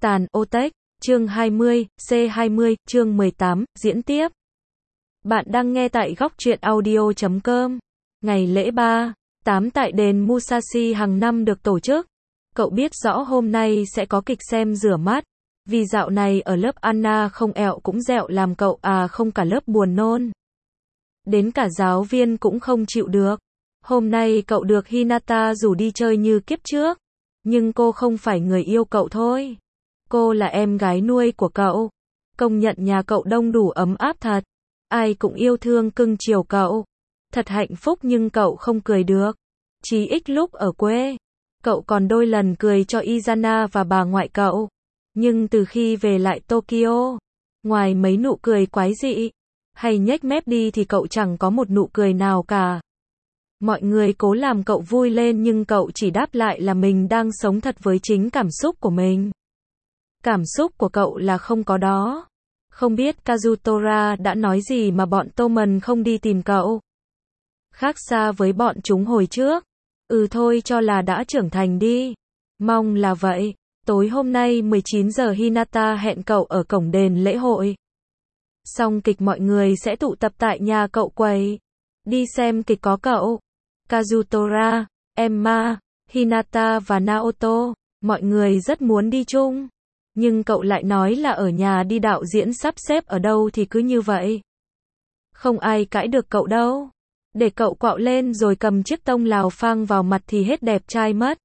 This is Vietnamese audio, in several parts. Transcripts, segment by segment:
Tàn Otech, chương 20, C20, chương 18, diễn tiếp. Bạn đang nghe tại góc truyện audio.com. Ngày lễ 3/8 tại đền Musashi hàng năm được tổ chức. Cậu biết rõ hôm nay sẽ có kịch xem rửa mắt. Vì dạo này ở lớp Anna không ẹo cũng dẹo làm cậu không cả lớp buồn nôn. Đến cả giáo viên cũng không chịu được. Hôm nay cậu được Hinata rủ đi chơi như kiếp trước. Nhưng cô không phải người yêu cậu thôi. Cô là em gái nuôi của cậu. Công nhận nhà cậu đông đủ ấm áp thật. Ai cũng yêu thương cưng chiều cậu. Thật hạnh phúc nhưng cậu không cười được. Chí ít lúc ở quê. Cậu còn đôi lần cười cho Izana và bà ngoại cậu. Nhưng từ khi về lại Tokyo, ngoài mấy nụ cười quái dị, hay nhếch mép đi thì cậu chẳng có một nụ cười nào cả. Mọi người cố làm cậu vui lên nhưng cậu chỉ đáp lại là mình đang sống thật với chính cảm xúc của mình. Cảm xúc của cậu là không có đó. Không biết Kazutora đã nói gì mà bọn Toman không đi tìm cậu. Khác xa với bọn chúng hồi trước. Thôi cho là đã trưởng thành đi. Mong là vậy. Tối hôm nay 19 giờ Hinata hẹn cậu ở cổng đền lễ hội. Xong kịch mọi người sẽ tụ tập tại nhà cậu quầy. Đi xem kịch có cậu, Kazutora, Emma, Hinata và Naoto. Mọi người rất muốn đi chung. Nhưng cậu lại nói là ở nhà đi đạo diễn sắp xếp ở đâu thì cứ như vậy. Không ai cãi được cậu đâu. Để cậu quạo lên rồi cầm chiếc tông lào phang vào mặt thì hết đẹp trai mất.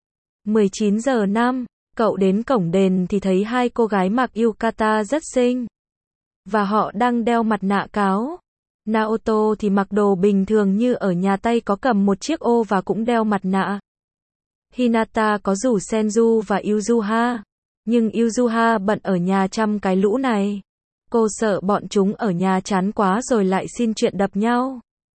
19 giờ 5, cậu đến cổng đền thì thấy hai cô gái mặc yukata rất xinh. Và họ đang đeo mặt nạ cáo. Naoto thì mặc đồ bình thường như ở nhà, tay có cầm một chiếc ô và cũng đeo mặt nạ. Hinata có rủ Senju và Yuzuha. Nhưng Yuzuha bận ở nhà chăm cái lũ này. Cô sợ bọn chúng ở nhà chán quá rồi lại xin chuyện đập nhau.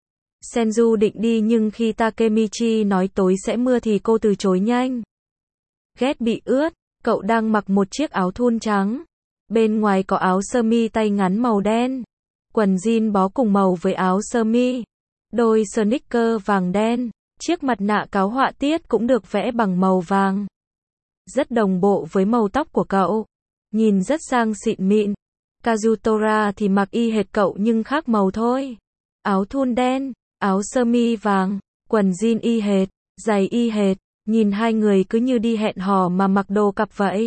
Senju định đi nhưng khi Takemichi nói tối sẽ mưa thì cô từ chối nhanh. Ghét bị ướt, cậu đang mặc một chiếc áo thun trắng. Bên ngoài có áo sơ mi tay ngắn màu đen. Quần jean bó cùng màu với áo sơ mi. Đôi sneaker vàng đen. Chiếc mặt nạ cáo họa tiết cũng được vẽ bằng màu vàng. Rất đồng bộ với màu tóc của cậu. Nhìn rất sang xịn mịn. Kazutora thì mặc y hệt cậu nhưng khác màu thôi. Áo thun đen, áo sơ mi vàng, quần jean y hệt, giày y hệt. Nhìn hai người cứ như đi hẹn hò mà mặc đồ cặp vậy.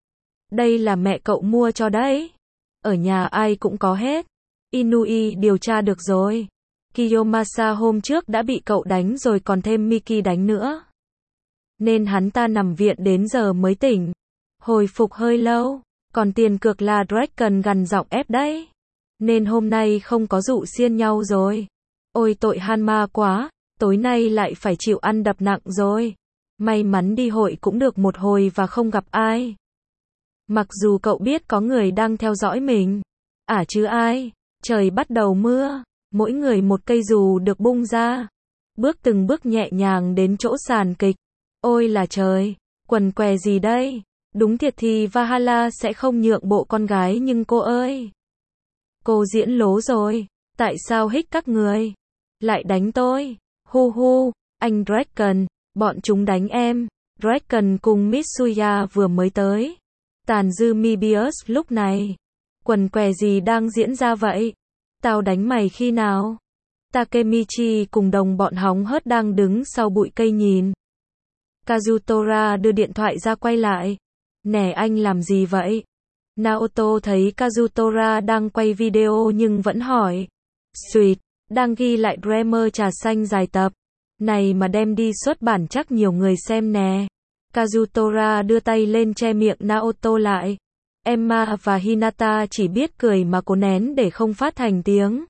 Đây là mẹ cậu mua cho đấy. Ở nhà ai cũng có hết. Inui điều tra được rồi. Kiyomasa hôm trước đã bị cậu đánh rồi còn thêm Miki đánh nữa. Nên hắn ta nằm viện đến giờ mới tỉnh. Hồi phục hơi lâu. Còn tiền cược là Dragon gằn giọng ép đấy. Nên hôm nay không có dụ xiên nhau rồi. Ôi tội Hanma quá. Tối nay lại phải chịu ăn đập nặng rồi. May mắn đi hội cũng được một hồi và không gặp ai. Mặc dù cậu biết có người đang theo dõi mình. Chứ ai. Trời bắt đầu mưa. Mỗi người một cây dù được bung ra. Bước từng bước nhẹ nhàng đến chỗ sàn kịch. Ôi là trời. Quần què gì đây? Đúng thiệt thì Valhalla sẽ không nhượng bộ con gái nhưng cô ơi. Cô diễn lố rồi. Tại sao hích các người? Lại đánh tôi. Hu hu. Anh Dragon. Bọn chúng đánh em. Dragon cùng Mitsuya vừa mới tới. Tàn dư Mibius lúc này. Quần què gì đang diễn ra vậy? Tao đánh mày khi nào? Takemichi cùng đồng bọn hóng hớt đang đứng sau bụi cây nhìn. Kazutora đưa điện thoại ra quay lại. Nè anh làm gì vậy? Naoto thấy Kazutora đang quay video nhưng vẫn hỏi. Sweet, đang ghi lại Dreamer trà xanh dài tập. Này mà đem đi xuất bản chắc nhiều người xem nè. Kazutora đưa tay lên che miệng Naoto lại. Emma và Hinata chỉ biết cười mà cố nén để không phát thành tiếng.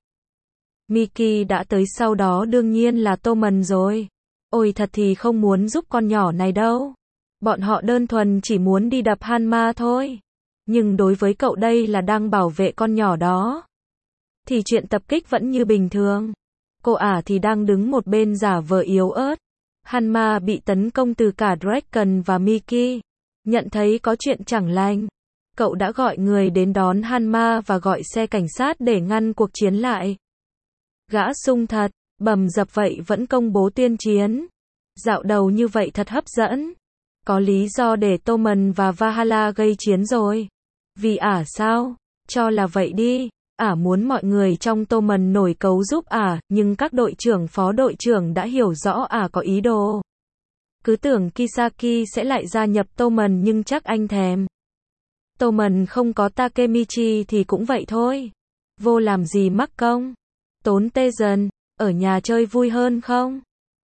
Miki đã tới sau đó đương nhiên là Toman rồi. Ôi thật thì không muốn giúp con nhỏ này đâu. Bọn họ đơn thuần chỉ muốn đi đập Hanma thôi. Nhưng đối với cậu đây là đang bảo vệ con nhỏ đó. Thì chuyện tập kích vẫn như bình thường. Cô thì đang đứng một bên giả vờ yếu ớt. Hanma bị tấn công từ cả Dragon và Miki. Nhận thấy có chuyện chẳng lành. Cậu đã gọi người đến đón Hanma và gọi xe cảnh sát để ngăn cuộc chiến lại. Gã sung thật, bầm dập vậy vẫn công bố tuyên chiến. Dạo đầu như vậy thật hấp dẫn. Có lý do để Tommen và Valhalla gây chiến rồi. Vì ả sao? Cho là vậy đi. Ả muốn mọi người trong Tommen nổi cấu giúp ả, nhưng các đội trưởng phó đội trưởng đã hiểu rõ ả có ý đồ. Cứ tưởng Kisaki sẽ lại gia nhập Tommen nhưng chắc anh thèm. Tommen không có Takemichi thì cũng vậy thôi. Vô làm gì mắc công. Tốn tê dần, ở nhà chơi vui hơn không?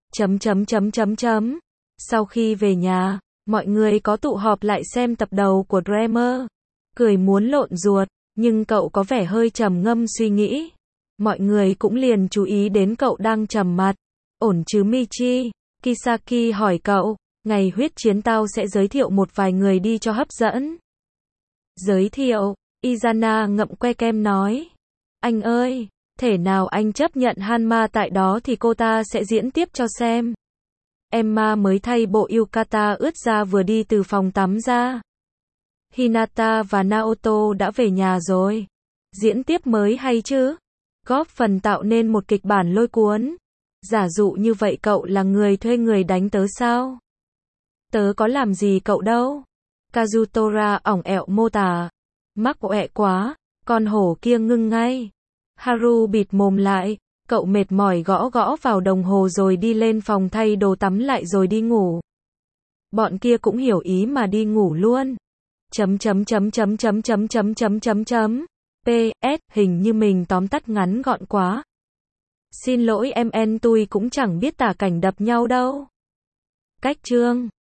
Sau khi về nhà, mọi người có tụ họp lại xem tập đầu của Dreamer. Cười muốn lộn ruột, nhưng cậu có vẻ hơi trầm ngâm suy nghĩ. Mọi người cũng liền chú ý đến cậu đang trầm mặt. Ổn chứ Michi? Kisaki hỏi cậu. Ngày huyết chiến tao sẽ giới thiệu một vài người đi cho hấp dẫn. Giới thiệu, Izana ngậm que kem nói. Anh ơi, thể nào anh chấp nhận Hanma tại đó thì cô ta sẽ diễn tiếp cho xem. Emma mới thay bộ yukata ướt ra vừa đi từ phòng tắm ra. Hinata và Naoto đã về nhà rồi. Diễn tiếp mới hay chứ? Góp phần tạo nên một kịch bản lôi cuốn. Giả dụ như vậy cậu là người thuê người đánh tớ sao? Tớ có làm gì cậu đâu. Kazutora ỏng ẹo mô tả. Mắc ọe quá, con hổ kia ngưng ngay. Haru bịt mồm lại, cậu mệt mỏi gõ gõ vào đồng hồ rồi đi lên phòng thay đồ tắm lại rồi đi ngủ. Bọn kia cũng hiểu ý mà đi ngủ luôn. PS, hình như mình tóm tắt ngắn gọn quá. Xin lỗi em, tôi cũng chẳng biết tả cảnh đập nhau đâu. Cách chương